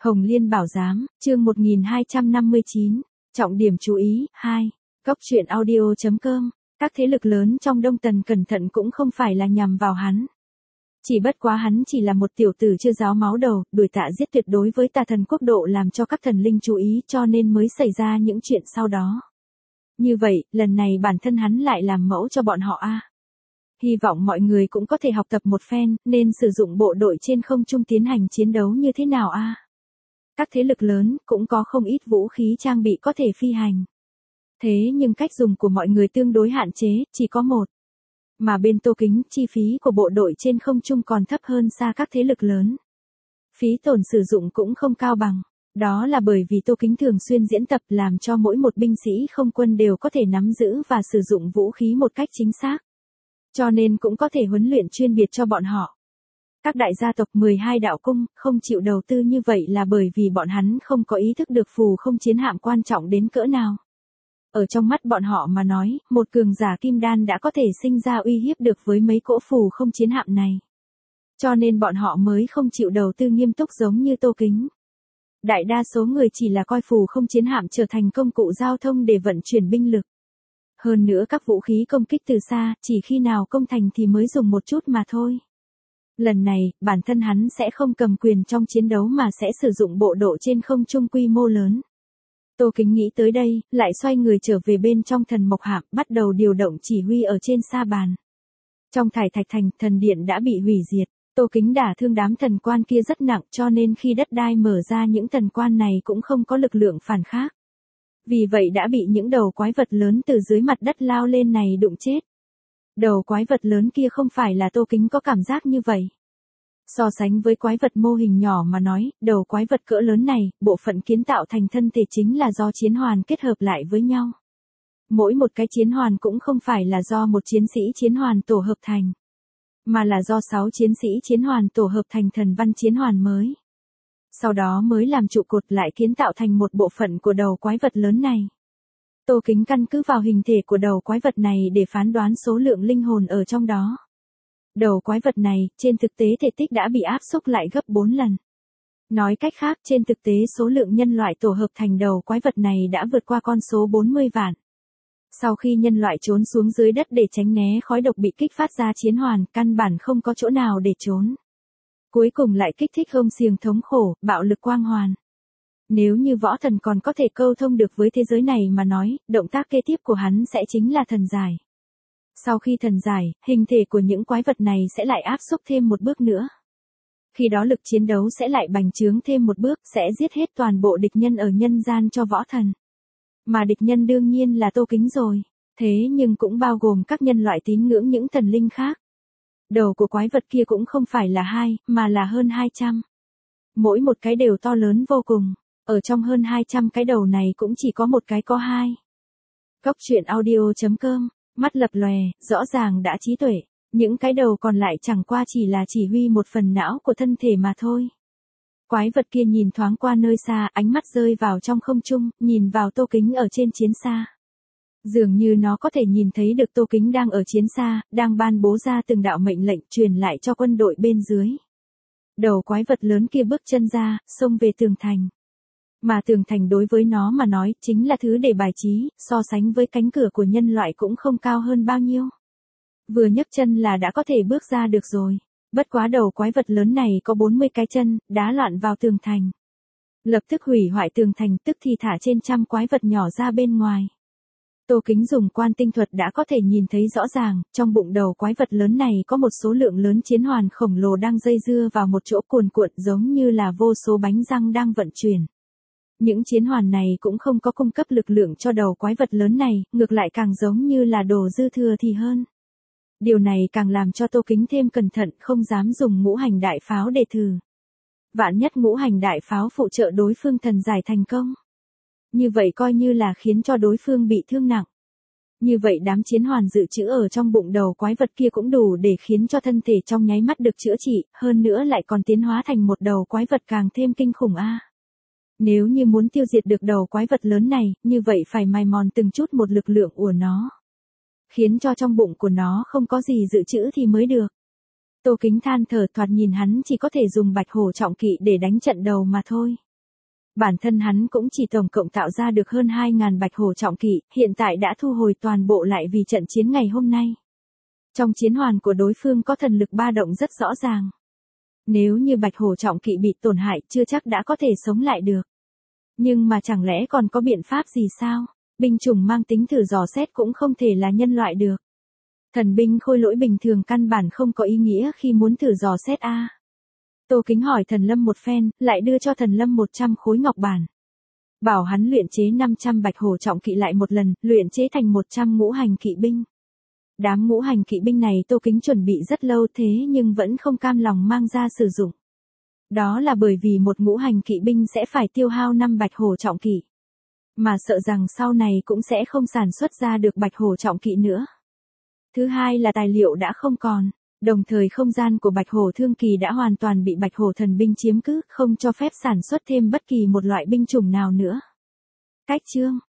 Hồng Liên Bảo Giám, chương 1259, trọng điểm chú ý, 2. Góc truyện audio.com, các thế lực lớn trong Đông Tần cẩn thận cũng không phải là nhằm vào hắn. Chỉ bất quá hắn chỉ là một tiểu tử chưa ráo máu đầu, đuổi tạ giết tuyệt đối với tà thần quốc độ làm cho các thần linh chú ý cho nên mới xảy ra những chuyện sau đó. Như vậy, lần này bản thân hắn lại làm mẫu cho bọn họ a. Hy vọng mọi người cũng có thể học tập một phen, nên sử dụng bộ đội trên không trung tiến hành chiến đấu như thế nào a. Các thế lực lớn cũng có không ít vũ khí trang bị có thể phi hành. Thế nhưng cách dùng của mọi người tương đối hạn chế, chỉ có một. Mà bên Tô Kính, chi phí của bộ đội trên không trung còn thấp hơn xa các thế lực lớn. Phí tổn sử dụng cũng không cao bằng. Đó là bởi vì Tô Kính thường xuyên diễn tập làm cho mỗi một binh sĩ không quân đều có thể nắm giữ và sử dụng vũ khí một cách chính xác. Cho nên cũng có thể huấn luyện chuyên biệt cho bọn họ. Các đại gia tộc 12 đạo cung không chịu đầu tư như vậy là bởi vì bọn hắn không có ý thức được phù không chiến hạm quan trọng đến cỡ nào. Ở trong mắt bọn họ mà nói, một cường giả kim đan đã có thể sinh ra uy hiếp được với mấy cỗ phù không chiến hạm này. Cho nên bọn họ mới không chịu đầu tư nghiêm túc giống như Tô Kính. Đại đa số người chỉ là coi phù không chiến hạm trở thành công cụ giao thông để vận chuyển binh lực. Hơn nữa các vũ khí công kích từ xa, chỉ khi nào công thành thì mới dùng một chút mà thôi. Lần này, bản thân hắn sẽ không cầm quyền trong chiến đấu mà sẽ sử dụng bộ đội trên không trung quy mô lớn. Tô Kính nghĩ tới đây, lại xoay người trở về bên trong thần mộc hạm, bắt đầu điều động chỉ huy ở trên sa bàn. Trong Thải Thạch Thành, thần điện đã bị hủy diệt. Tô Kính đả thương đám thần quan kia rất nặng cho nên khi đất đai mở ra những thần quan này cũng không có lực lượng phản khác. Vì vậy đã bị những đầu quái vật lớn từ dưới mặt đất lao lên này đụng chết. Đầu quái vật lớn kia không phải là Tô Kính có cảm giác như vậy. So sánh với quái vật mô hình nhỏ mà nói, đầu quái vật cỡ lớn này, bộ phận kiến tạo thành thân thể chính là do chiến hoàn kết hợp lại với nhau. Mỗi một cái chiến hoàn cũng không phải là do một chiến sĩ chiến hoàn tổ hợp thành, mà là do 6 chiến sĩ chiến hoàn tổ hợp thành thần văn chiến hoàn mới. Sau đó mới làm trụ cột lại kiến tạo thành một bộ phận của đầu quái vật lớn này. Tô Kính căn cứ vào hình thể của đầu quái vật này để phán đoán số lượng linh hồn ở trong đó. Đầu quái vật này, trên thực tế thể tích đã bị áp xúc lại gấp 4 lần. Nói cách khác, trên thực tế số lượng nhân loại tổ hợp thành đầu quái vật này đã vượt qua con số 40 vạn. Sau khi nhân loại trốn xuống dưới đất để tránh né khói độc bị kích phát ra chiến hoàn, căn bản không có chỗ nào để trốn. Cuối cùng lại kích thích hông xiềng thống khổ, bạo lực quang hoàn. Nếu như võ thần còn có thể câu thông được với thế giới này mà nói, động tác kế tiếp của hắn sẽ chính là thần giải. Sau khi thần giải, hình thể của những quái vật này sẽ lại áp xúc thêm một bước nữa. Khi đó lực chiến đấu sẽ lại bành trướng thêm một bước, sẽ giết hết toàn bộ địch nhân ở nhân gian cho võ thần. Mà địch nhân đương nhiên là Tô Kính rồi, thế nhưng cũng bao gồm các nhân loại tín ngưỡng những thần linh khác. Đầu của quái vật kia cũng không phải là 2, mà là hơn 200. Mỗi một cái đều to lớn vô cùng, ở trong hơn 200 cái đầu này cũng chỉ có một cái có 2. Góc truyện audio.com, mắt lập lòe, rõ ràng đã trí tuệ, những cái đầu còn lại chẳng qua chỉ là chỉ huy một phần não của thân thể mà thôi. Quái vật kia nhìn thoáng qua nơi xa, ánh mắt rơi vào trong không trung, nhìn vào Tô Kính ở trên chiến xa. Dường như nó có thể nhìn thấy được Tô Kính đang ở chiến xa, đang ban bố ra từng đạo mệnh lệnh truyền lại cho quân đội bên dưới. Đầu quái vật lớn kia bước chân ra, xông về tường thành. Mà tường thành đối với nó mà nói chính là thứ để bài trí, so sánh với cánh cửa của nhân loại cũng không cao hơn bao nhiêu. Vừa nhấc chân là đã có thể bước ra được rồi. Bất quá đầu quái vật lớn này có 40 cái chân, đá loạn vào tường thành. Lập tức hủy hoại tường thành, tức thì thả trên trăm quái vật nhỏ ra bên ngoài. Tô Kính dùng quan tinh thuật đã có thể nhìn thấy rõ ràng, trong bụng đầu quái vật lớn này có một số lượng lớn chiến hoàn khổng lồ đang dây dưa vào một chỗ cuồn cuộn giống như là vô số bánh răng đang vận chuyển. Những chiến hoàn này cũng không có cung cấp lực lượng cho đầu quái vật lớn này, ngược lại càng giống như là đồ dư thừa thì hơn. Điều này càng làm cho Tô Kính thêm cẩn thận, không dám dùng ngũ hành đại pháo để thử. Vạn nhất ngũ hành đại pháo phụ trợ đối phương thần giải thành công. Như vậy coi như là khiến cho đối phương bị thương nặng. Như vậy đám chiến hoàn dự trữ ở trong bụng đầu quái vật kia cũng đủ để khiến cho thân thể trong nháy mắt được chữa trị, hơn nữa lại còn tiến hóa thành một đầu quái vật càng thêm kinh khủng a. Nếu như muốn tiêu diệt được đầu quái vật lớn này, như vậy phải mài mòn từng chút một lực lượng của nó. Khiến cho trong bụng của nó không có gì dự trữ thì mới được. Tô Kính than thở, thoạt nhìn hắn chỉ có thể dùng bạch hổ trọng kỵ để đánh trận đầu mà thôi. Bản thân hắn cũng chỉ tổng cộng tạo ra được hơn 2.000 bạch hổ trọng kỵ, hiện tại đã thu hồi toàn bộ lại vì trận chiến ngày hôm nay. Trong chiến hoàn của đối phương có thần lực ba động rất rõ ràng. Nếu như bạch hổ trọng kỵ bị tổn hại chưa chắc đã có thể sống lại được. Nhưng mà chẳng lẽ còn có biện pháp gì sao? Binh chủng mang tính thử dò xét cũng không thể là nhân loại được. Thần binh khôi lỗi bình thường căn bản không có ý nghĩa khi muốn thử dò xét a. Tô Kính hỏi Thần Lâm một phen, lại đưa cho Thần Lâm 100 khối ngọc bản. Bảo hắn luyện chế 500 bạch hổ trọng kỵ lại một lần, luyện chế thành 100 ngũ hành kỵ binh. Đám ngũ hành kỵ binh này Tô Kính chuẩn bị rất lâu thế nhưng vẫn không cam lòng mang ra sử dụng. Đó là bởi vì một ngũ hành kỵ binh sẽ phải tiêu hao 5 bạch hổ trọng kỵ. Mà sợ rằng sau này cũng sẽ không sản xuất ra được bạch hổ trọng kỵ nữa. Thứ hai là tài liệu đã không còn, đồng thời không gian của bạch hổ thương kỳ đã hoàn toàn bị bạch hổ thần binh chiếm cứ, không cho phép sản xuất thêm bất kỳ một loại binh chủng nào nữa. Cách chương